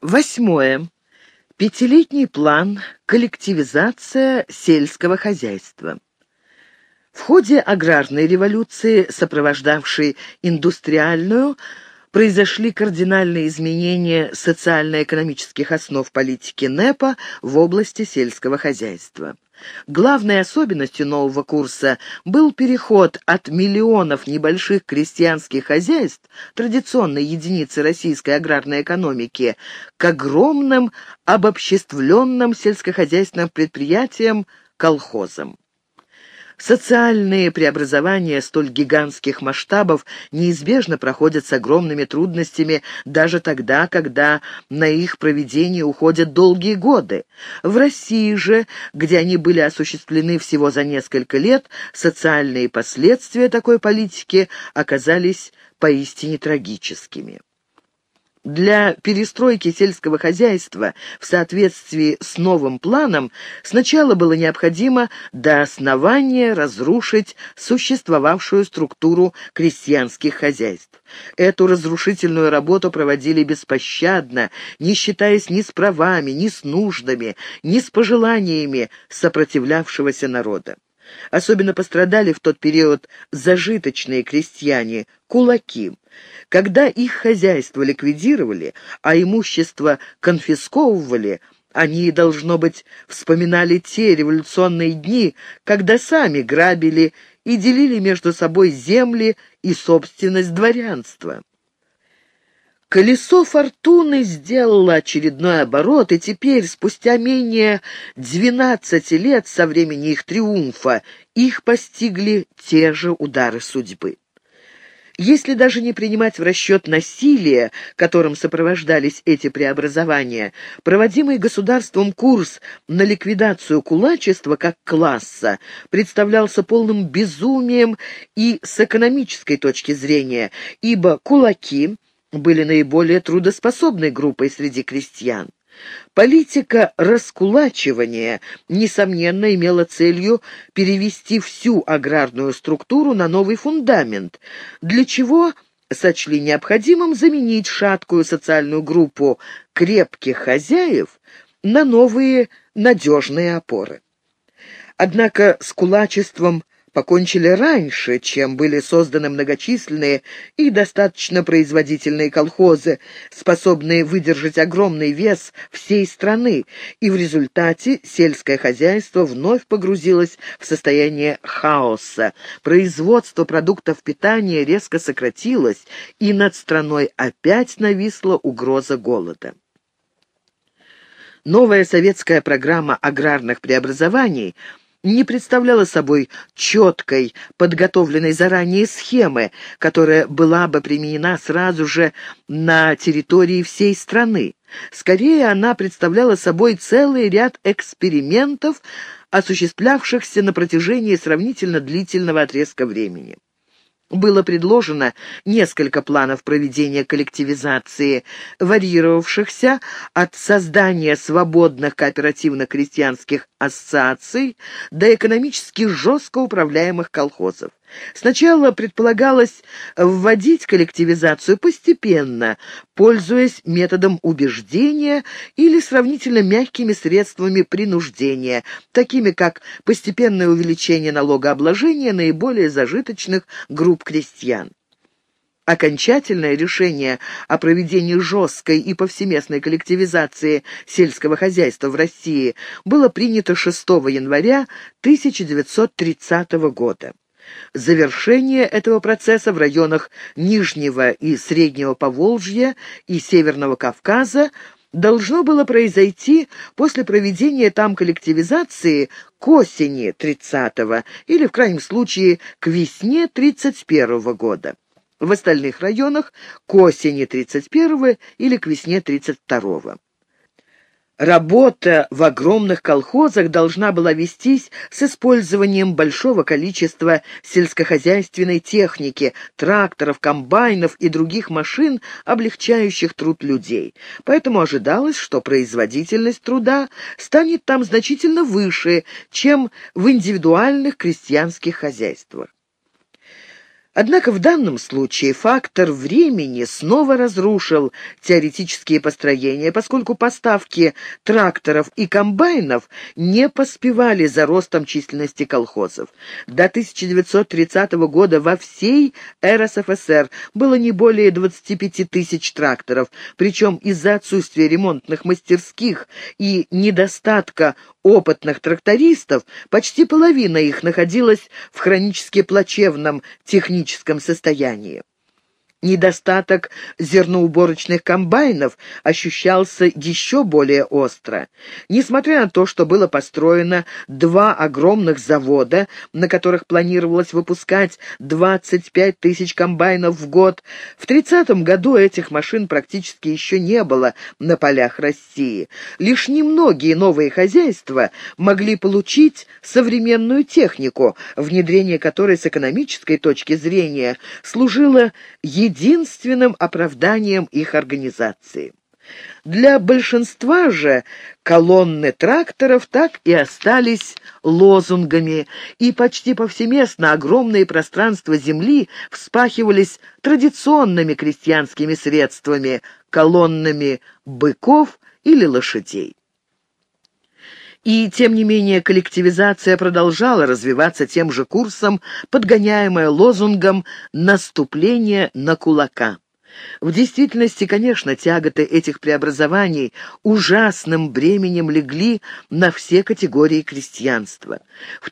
Восьмое. Пятилетний план «Коллективизация сельского хозяйства». В ходе аграрной революции, сопровождавшей индустриальную, произошли кардинальные изменения социально-экономических основ политики НЭПа в области сельского хозяйства. Главной особенностью нового курса был переход от миллионов небольших крестьянских хозяйств, традиционной единицы российской аграрной экономики, к огромным обобществленным сельскохозяйственным предприятиям, колхозам. Социальные преобразования столь гигантских масштабов неизбежно проходят с огромными трудностями даже тогда, когда на их проведение уходят долгие годы. В России же, где они были осуществлены всего за несколько лет, социальные последствия такой политики оказались поистине трагическими. Для перестройки сельского хозяйства в соответствии с новым планом сначала было необходимо до основания разрушить существовавшую структуру крестьянских хозяйств. Эту разрушительную работу проводили беспощадно, не считаясь ни с правами, ни с нуждами, ни с пожеланиями сопротивлявшегося народа. Особенно пострадали в тот период зажиточные крестьяне, кулаки. Когда их хозяйство ликвидировали, а имущество конфисковывали, они, должно быть, вспоминали те революционные дни, когда сами грабили и делили между собой земли и собственность дворянства. Колесо фортуны сделало очередной оборот, и теперь, спустя менее 12 лет со времени их триумфа, их постигли те же удары судьбы. Если даже не принимать в расчет насилие, которым сопровождались эти преобразования, проводимый государством курс на ликвидацию кулачества как класса представлялся полным безумием и с экономической точки зрения, ибо кулаки были наиболее трудоспособной группой среди крестьян. Политика раскулачивания, несомненно, имела целью перевести всю аграрную структуру на новый фундамент, для чего сочли необходимым заменить шаткую социальную группу крепких хозяев на новые надежные опоры. Однако с кулачеством покончили раньше, чем были созданы многочисленные и достаточно производительные колхозы, способные выдержать огромный вес всей страны, и в результате сельское хозяйство вновь погрузилось в состояние хаоса. Производство продуктов питания резко сократилось, и над страной опять нависла угроза голода. Новая советская программа аграрных преобразований не представляла собой четкой, подготовленной заранее схемы, которая была бы применена сразу же на территории всей страны. Скорее, она представляла собой целый ряд экспериментов, осуществлявшихся на протяжении сравнительно длительного отрезка времени. Было предложено несколько планов проведения коллективизации, варьировавшихся от создания свободных кооперативных крестьянских ассоциаций до экономически жестко управляемых колхозов. Сначала предполагалось вводить коллективизацию постепенно, пользуясь методом убеждения или сравнительно мягкими средствами принуждения, такими как постепенное увеличение налогообложения наиболее зажиточных групп крестьян. Окончательное решение о проведении жесткой и повсеместной коллективизации сельского хозяйства в России было принято 6 января 1930 года. Завершение этого процесса в районах Нижнего и Среднего Поволжья и Северного Кавказа должно было произойти после проведения там коллективизации к осени 30-го или, в крайнем случае, к весне 31-го года. В остальных районах к осени 31-го или к весне 32-го. Работа в огромных колхозах должна была вестись с использованием большого количества сельскохозяйственной техники, тракторов, комбайнов и других машин, облегчающих труд людей. Поэтому ожидалось, что производительность труда станет там значительно выше, чем в индивидуальных крестьянских хозяйствах. Однако в данном случае фактор времени снова разрушил теоретические построения, поскольку поставки тракторов и комбайнов не поспевали за ростом численности колхозов. До 1930 года во всей РСФСР было не более 25 тысяч тракторов, причем из-за отсутствия ремонтных мастерских и недостатка опытных трактористов почти половина их находилась в хронически плачевном техническом состоянии. Недостаток зерноуборочных комбайнов ощущался еще более остро. Несмотря на то, что было построено 2 огромных завода, на которых планировалось выпускать 25 тысяч комбайнов в год, в 30-м году этих машин практически еще не было на полях России. Лишь немногие новые хозяйства могли получить современную технику, внедрение которой с экономической точки зрения служило единственным оправданием их организации. Для большинства же колонны тракторов так и остались лозунгами, и почти повсеместно огромные пространства земли вспахивались традиционными крестьянскими средствами – колоннами быков или лошадей. И, тем не менее, коллективизация продолжала развиваться тем же курсом, подгоняемая лозунгом «наступление на кулака». В действительности, конечно, тяготы этих преобразований ужасным бременем легли на все категории крестьянства. В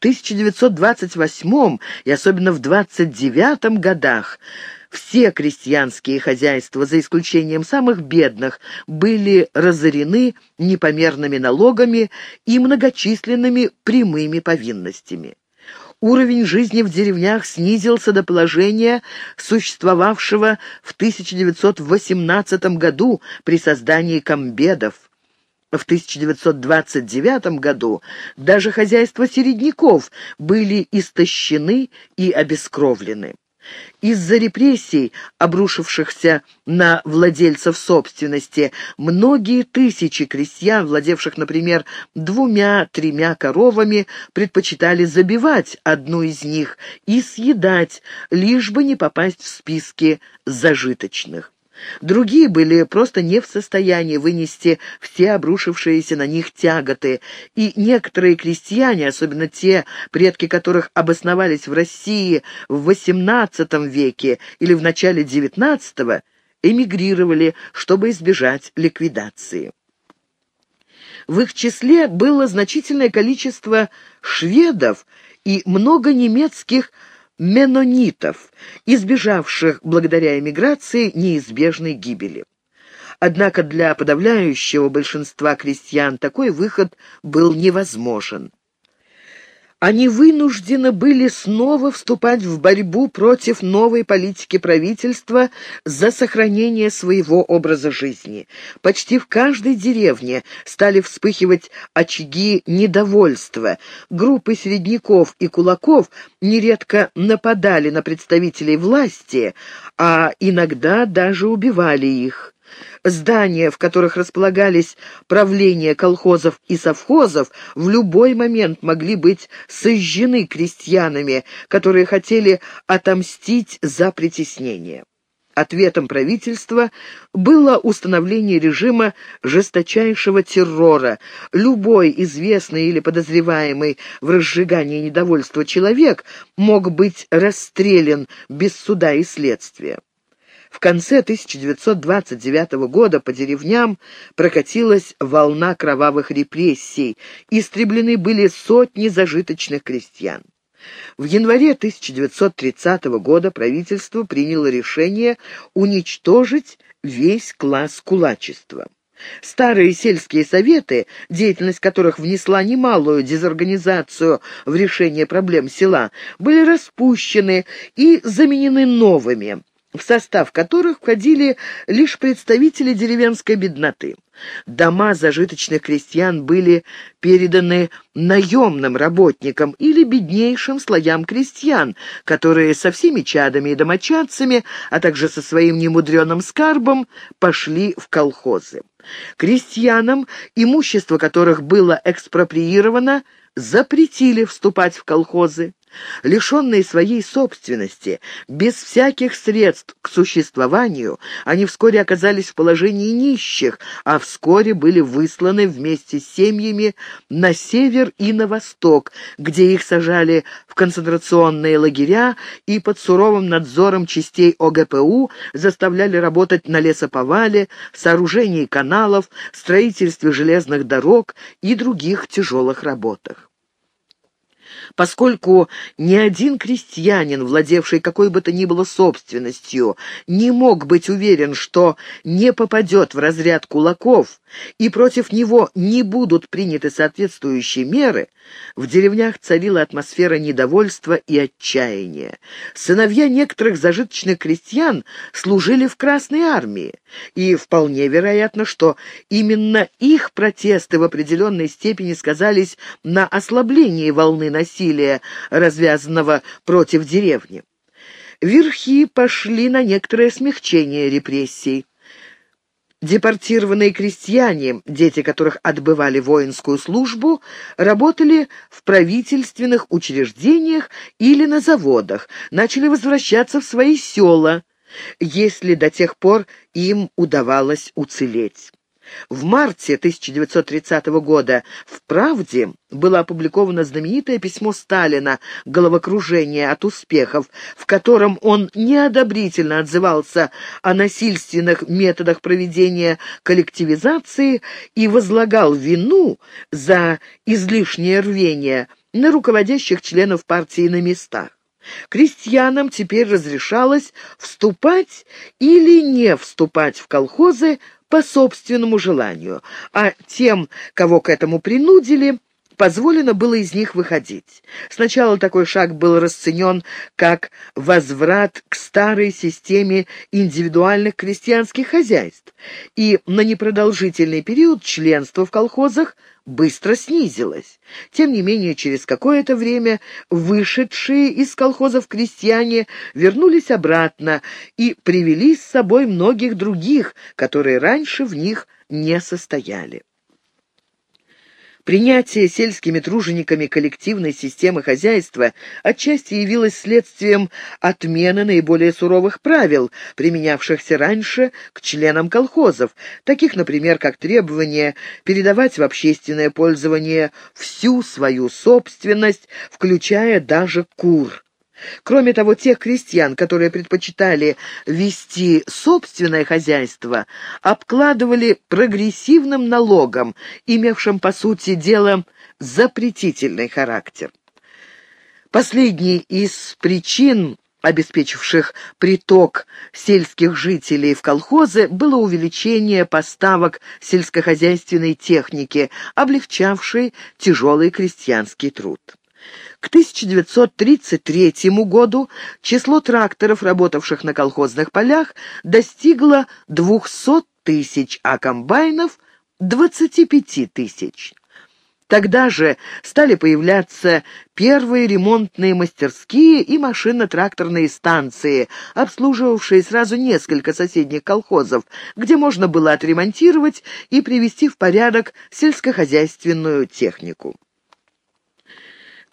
1928 и особенно в 1929 годах все крестьянские хозяйства, за исключением самых бедных, были разорены непомерными налогами и многочисленными прямыми повинностями. Уровень жизни в деревнях снизился до положения, существовавшего в 1918 году при создании комбедов. В 1929 году даже хозяйства середняков были истощены и обескровлены. Из-за репрессий, обрушившихся на владельцев собственности, многие тысячи крестьян, владевших, например, 2-3 коровами, предпочитали забивать одну из них и съедать, лишь бы не попасть в списки зажиточных. Другие были просто не в состоянии вынести все обрушившиеся на них тяготы, и некоторые крестьяне, особенно те, предки которых обосновались в России в XVIII веке или в начале XIX, эмигрировали, чтобы избежать ликвидации. В их числе было значительное количество шведов и много немецких меннонитов, избежавших благодаря эмиграции неизбежной гибели. Однако для подавляющего большинства крестьян такой выход был невозможен. Они вынуждены были снова вступать в борьбу против новой политики правительства за сохранение своего образа жизни. Почти в каждой деревне стали вспыхивать очаги недовольства. Группы середняков и кулаков нередко нападали на представителей власти, а иногда даже убивали их. Здания, в которых располагались правления колхозов и совхозов, в любой момент могли быть сожжены крестьянами, которые хотели отомстить за притеснение. Ответом правительства было установление режима жесточайшего террора. Любой известный или подозреваемый в разжигании недовольства человек мог быть расстрелян без суда и следствия. В конце 1929 года по деревням прокатилась волна кровавых репрессий, истреблены были сотни зажиточных крестьян. В январе 1930 года правительство приняло решение уничтожить весь класс кулачества. Старые сельские советы, деятельность которых внесла немалую дезорганизацию в решение проблем села, были распущены и заменены новыми, в состав которых входили лишь представители деревенской бедноты. Дома зажиточных крестьян были переданы наемным работникам или беднейшим слоям крестьян, которые со всеми чадами и домочадцами, а также со своим немудреным скарбом, пошли в колхозы. Крестьянам, имущество которых было экспроприировано, запретили вступать в колхозы. Лишенные своей собственности, без всяких средств к существованию, они вскоре оказались в положении нищих, а вскоре были высланы вместе с семьями на север и на восток, где их сажали в концентрационные лагеря и под суровым надзором частей ОГПУ заставляли работать на лесоповале, сооружении каналов, строительстве железных дорог и других тяжелых работах. Поскольку ни один крестьянин, владевший какой бы то ни было собственностью, не мог быть уверен, что не попадет в разряд кулаков, и против него не будут приняты соответствующие меры, в деревнях царила атмосфера недовольства и отчаяния. Сыновья некоторых зажиточных крестьян служили в Красной армии, и вполне вероятно, что именно их протесты в определенной степени сказались на ослаблении волны насилия, развязанного против деревни. Верхи пошли на некоторое смягчение репрессий. Депортированные крестьяне, дети которых отбывали воинскую службу, работали в правительственных учреждениях или на заводах, начали возвращаться в свои села, если до тех пор им удавалось уцелеть. В марте 1930 года в «Правде» было опубликовано знаменитое письмо Сталина «Головокружение от успехов», в котором он неодобрительно отзывался о насильственных методах проведения коллективизации и возлагал вину за излишнее рвение на руководящих членов партии на местах. Крестьянам теперь разрешалось вступать или не вступать в колхозы по собственному желанию, а тем, кого к этому принудили, позволено было из них выходить. Сначала такой шаг был расценен как возврат к старой системе индивидуальных крестьянских хозяйств, и на непродолжительный период членство в колхозах быстро снизилось. Тем не менее, через какое-то время вышедшие из колхозов крестьяне вернулись обратно и привели с собой многих других, которые раньше в них не состояли. Принятие сельскими тружениками коллективной системы хозяйства отчасти явилось следствием отмены наиболее суровых правил, применявшихся раньше к членам колхозов, таких, например, как требование передавать в общественное пользование всю свою собственность, включая даже кур. Кроме того, тех крестьян, которые предпочитали вести собственное хозяйство, обкладывали прогрессивным налогом, имевшим, по сути дела, запретительный характер. Последней из причин, обеспечивших приток сельских жителей в колхозы, было увеличение поставок сельскохозяйственной техники, облегчавшей тяжелый крестьянский труд. К 1933 году число тракторов, работавших на колхозных полях, достигло 200 тысяч, а комбайнов — 25 тысяч. Тогда же стали появляться первые ремонтные мастерские и машино-тракторные станции, обслуживавшие сразу несколько соседних колхозов, где можно было отремонтировать и привести в порядок сельскохозяйственную технику. К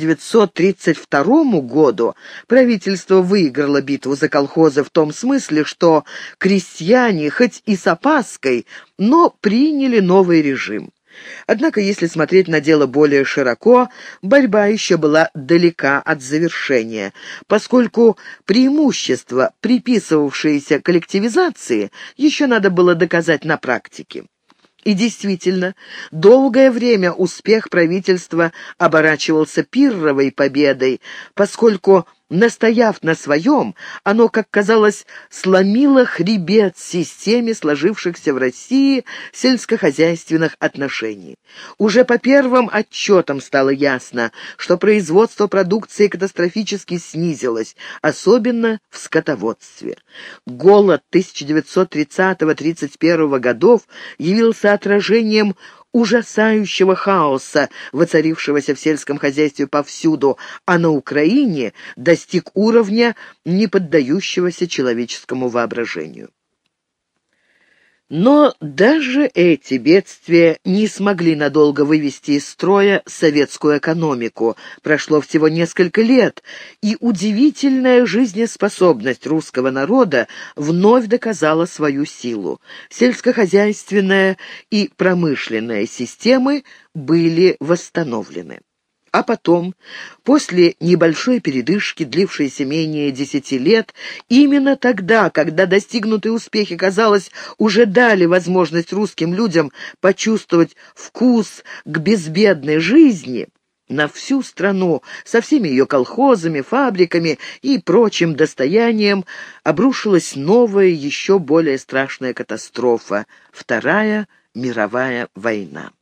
1932 году правительство выиграло битву за колхозы в том смысле, что крестьяне, хоть и с опаской, но приняли новый режим. Однако, если смотреть на дело более широко, борьба еще была далека от завершения, поскольку преимущества, приписывавшиеся коллективизации, еще надо было доказать на практике. И действительно, долгое время успех правительства оборачивался пирровой победой, поскольку, настояв на своем, оно, как казалось, сломило хребет системе сложившихся в России сельскохозяйственных отношений. Уже по первым отчетам стало ясно, что производство продукции катастрофически снизилось, особенно в скотоводстве. Голод 1930-31 годов явился отражением ужасающего хаоса, воцарившегося в сельском хозяйстве повсюду, а на Украине достиг уровня, не поддающегося человеческому воображению. Но даже эти бедствия не смогли надолго вывести из строя советскую экономику. Прошло всего несколько лет, и удивительная жизнеспособность русского народа вновь доказала свою силу. Сельскохозяйственная и промышленная системы были восстановлены. А потом, после небольшой передышки, длившейся менее 10 лет, именно тогда, когда достигнутые успехи, казалось, уже дали возможность русским людям почувствовать вкус к безбедной жизни, на всю страну со всеми ее колхозами, фабриками и прочим достоянием обрушилась новая, еще более страшная катастрофа — Вторая мировая война.